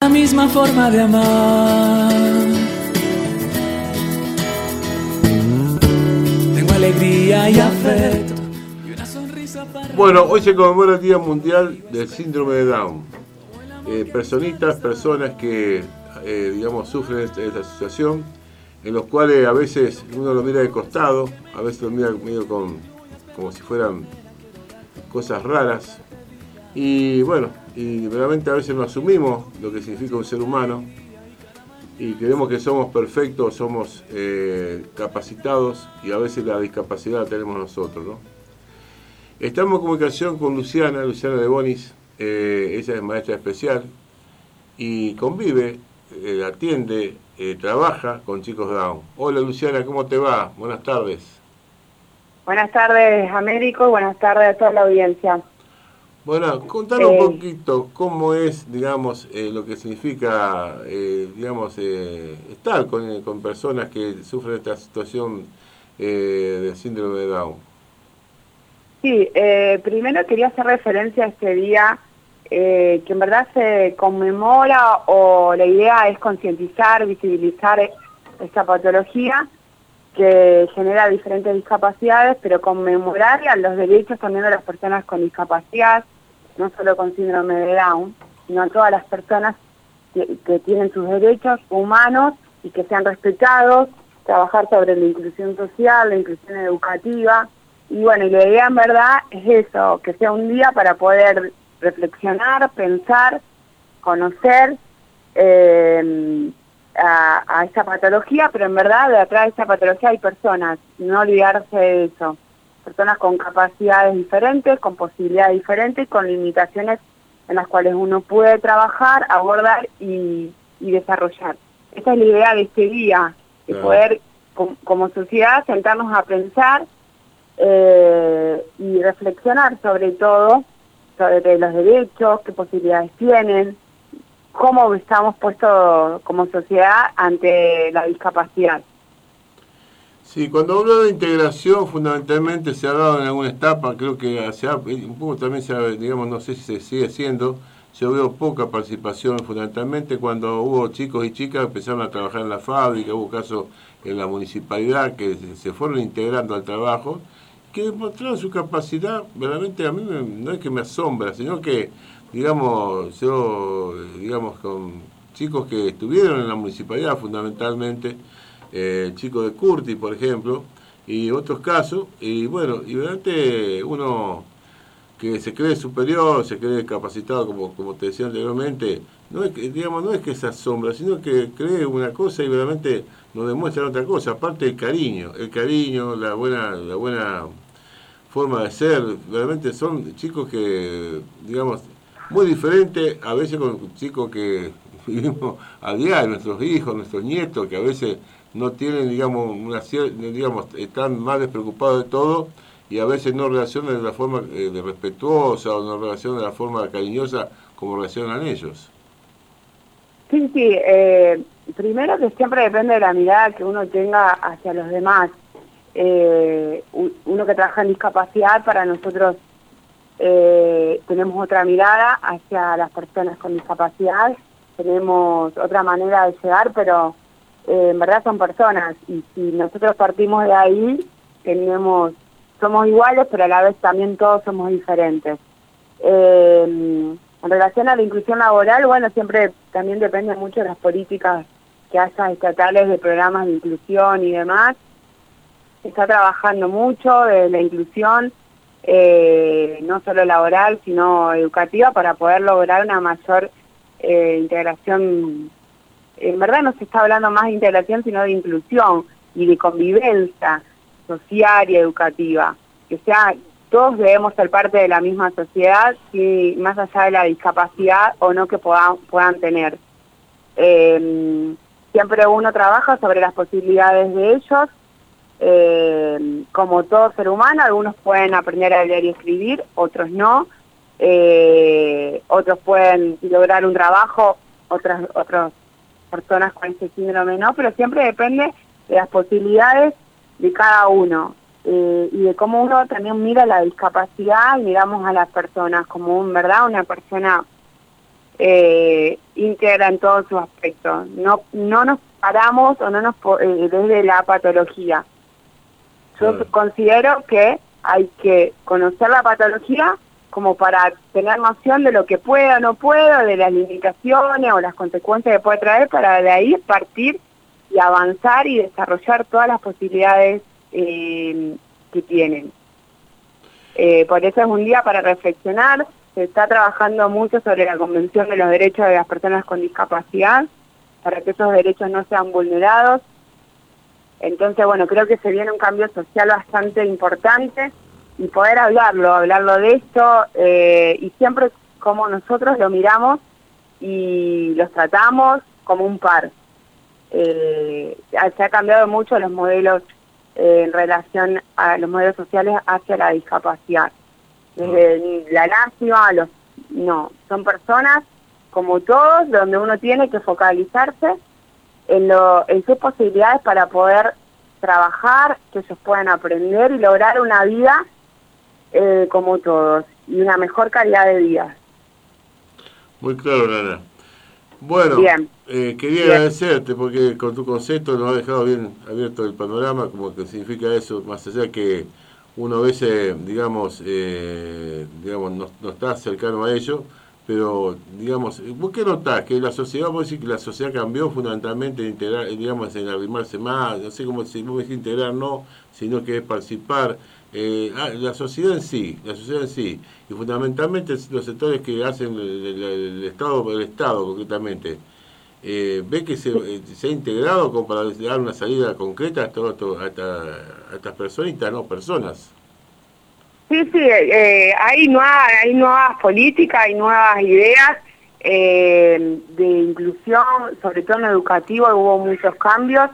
misma forma de amar. Tengo alegría y afecto y una sonrisa para... Bueno, hoy se conmemora el Día Mundial del Síndrome de Down. Personas que, digamos, sufren esta situación, en los cuales a veces uno lo mira de costado, a veces lo mira medio como si fueran cosas raras. Y bueno, y realmente a veces no asumimos lo que significa un ser humano y creemos que somos perfectos, somos capacitados, y a veces la discapacidad la tenemos nosotros, ¿no? Estamos en comunicación con Luciana de Bonis. Ella es maestra especial y convive, atiende, trabaja con chicos Down. Hola Luciana, ¿cómo te va? Buenas tardes. Buenas tardes, Américo, buenas tardes a toda la audiencia. Bueno, contanos un poquito cómo es, digamos, lo que significa, estar con personas que sufren esta situación de síndrome de Down. Sí, primero quería hacer referencia a este día que en verdad se conmemora, o la idea es concientizar, visibilizar esta patología que genera diferentes discapacidades, pero conmemorar los derechos también de las personas con discapacidad, no solo con síndrome de Down, sino a todas las personas que tienen sus derechos humanos y que sean respetados, trabajar sobre la inclusión social, la inclusión educativa, y bueno, y la idea en verdad es eso, que sea un día para poder reflexionar, pensar, conocer a esta patología, pero en verdad detrás de esta patología hay personas, no olvidarse de eso, personas con capacidades diferentes, con posibilidades diferentes, con limitaciones en las cuales uno puede trabajar, abordar y desarrollar. Esa es la idea de este día, de poder como sociedad sentarnos a pensar y reflexionar sobre todo, sobre los derechos, qué posibilidades tienen, cómo estamos puestos como sociedad ante la discapacidad. Sí, cuando hablo de integración, fundamentalmente se ha dado en alguna etapa, creo que un poco también digamos, no sé si se sigue haciendo, se vio poca participación, fundamentalmente cuando hubo chicos y chicas que empezaron a trabajar en la fábrica, hubo casos en la municipalidad que se fueron integrando al trabajo, que demostraron su capacidad. Verdaderamente a mí no es que me asombra, sino que, digamos, con chicos que estuvieron en la municipalidad fundamentalmente, chicos de Curti, por ejemplo, y otros casos, y bueno, y verdaderamente uno que se cree superior, se cree capacitado, como te decía anteriormente, no es que se asombra, sino que cree una cosa y verdaderamente nos demuestra otra cosa, aparte el cariño, la buena forma de ser. Realmente son chicos que, digamos, muy diferentes a veces con chicos que vivimos a diario, nuestros hijos, nuestros nietos, que a veces no tienen, digamos, están más despreocupados de todo y a veces no reaccionan de la forma de respetuosa, o no reaccionan de la forma cariñosa como reaccionan ellos. Sí, primero que siempre depende de la mirada que uno tenga hacia los demás. Uno que trabaja en discapacidad, para nosotros tenemos otra mirada hacia las personas con discapacidad, tenemos otra manera de llegar, pero en verdad son personas, y si nosotros partimos de ahí, somos iguales, pero a la vez también todos somos diferentes. En relación a la inclusión laboral, bueno, siempre también depende mucho de las políticas que haya estatales de programas de inclusión y demás. Se está trabajando mucho de la inclusión, no solo laboral, sino educativa, para poder lograr una mayor integración. En verdad no se está hablando más de integración, sino de inclusión y de convivencia social y educativa. Que sea, todos debemos ser parte de la misma sociedad, y más allá de la discapacidad o no que puedan tener. Siempre uno trabaja sobre las posibilidades de ellos. Como todo ser humano, algunos pueden aprender a leer y escribir, otros no. Otros pueden lograr un trabajo, otras personas con este síndrome no, pero siempre depende de las posibilidades de cada uno, y de cómo uno también mira la discapacidad, y miramos a las personas como verdad una persona íntegra en todos sus aspectos. No nos paramos o no nos desde la patología. Yo considero que hay que conocer la patología como para tener noción de lo que puedo o no puedo, de las limitaciones o las consecuencias que puede traer, para de ahí partir y avanzar y desarrollar todas las posibilidades que tienen. Por eso es un día para reflexionar. Se está trabajando mucho sobre la Convención de los Derechos de las Personas con Discapacidad, para que esos derechos no sean vulnerados. Entonces, bueno, creo que se viene un cambio social bastante importante y poder hablarlo de esto, y siempre como nosotros lo miramos y los tratamos como un par. Se ha cambiado mucho los modelos en relación a los modelos sociales hacia la discapacidad. Desde la lástima, no, son personas como todos, donde uno tiene que focalizarse en sus posibilidades para poder trabajar, que ellos puedan aprender y lograr una vida como todos, y una mejor calidad de vida. Muy claro, Nana. Bueno, quería agradecerte porque con tu concepto nos ha dejado bien abierto el panorama, como que significa eso, más allá que uno a veces, digamos, no está cercano a ello, pero, digamos, ¿vos qué notás? Que la sociedad, vos decís que la sociedad cambió fundamentalmente en integrar, digamos, en arrimarse más, no sé cómo si vos decís integrar, no, sino que es participar. La sociedad en sí, y fundamentalmente los sectores que hacen el Estado concretamente, ¿ve que se ha integrado como para dar una salida concreta a estas personitas, no personas? Sí, hay nuevas políticas, hay nuevas ideas de inclusión, sobre todo en lo educativo hubo muchos cambios.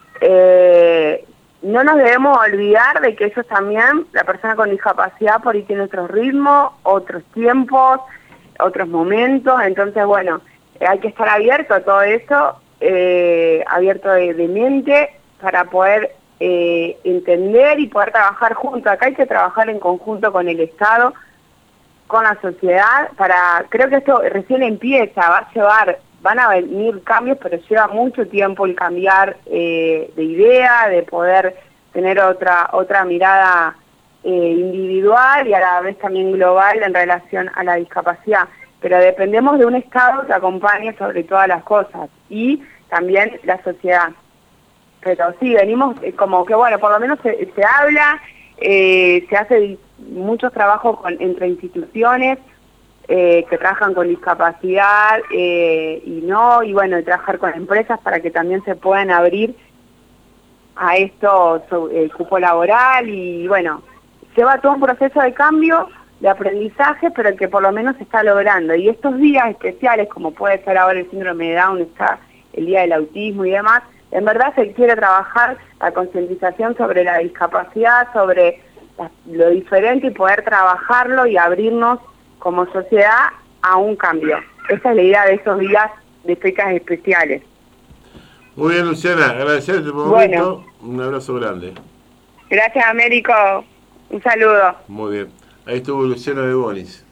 No nos debemos olvidar de que ellos también, la persona con discapacidad, por ahí tiene otros ritmos, otros tiempos, otros momentos. Entonces, bueno, hay que estar abierto a todo eso, abierto de mente, para poder entender y poder trabajar juntos. Acá hay que trabajar en conjunto con el Estado, con la sociedad, creo que esto recién empieza, van a venir cambios, pero lleva mucho tiempo el cambiar de idea, de poder tener otra mirada individual y a la vez también global en relación a la discapacidad. Pero dependemos de un Estado que acompañe sobre todas las cosas, y también la sociedad. Pero sí, venimos como que, bueno, por lo menos se habla, se hace muchos trabajos entre instituciones que trabajan con discapacidad y bueno, trabajar con empresas para que también se puedan abrir a esto, el cupo laboral, y bueno, lleva todo un proceso de cambio, de aprendizaje, pero que por lo menos se está logrando. Y estos días especiales, como puede ser ahora el síndrome de Down, está el día del autismo y demás, en verdad se quiere trabajar la concientización sobre la discapacidad, sobre lo diferente, y poder trabajarlo y abrirnos como sociedad a un cambio. Esa es la idea de esos días de fechas especiales. Muy bien, Luciana, agradecerte por el momento. Un abrazo grande. Gracias, Américo. Un saludo. Muy bien. Ahí estuvo Luciana de Bonis,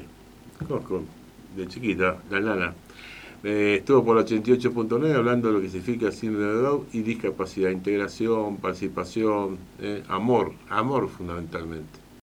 de chiquita, la nana. Estuvo por el 88.9 hablando de lo que significa síndrome de Down y discapacidad, integración, participación, amor fundamentalmente.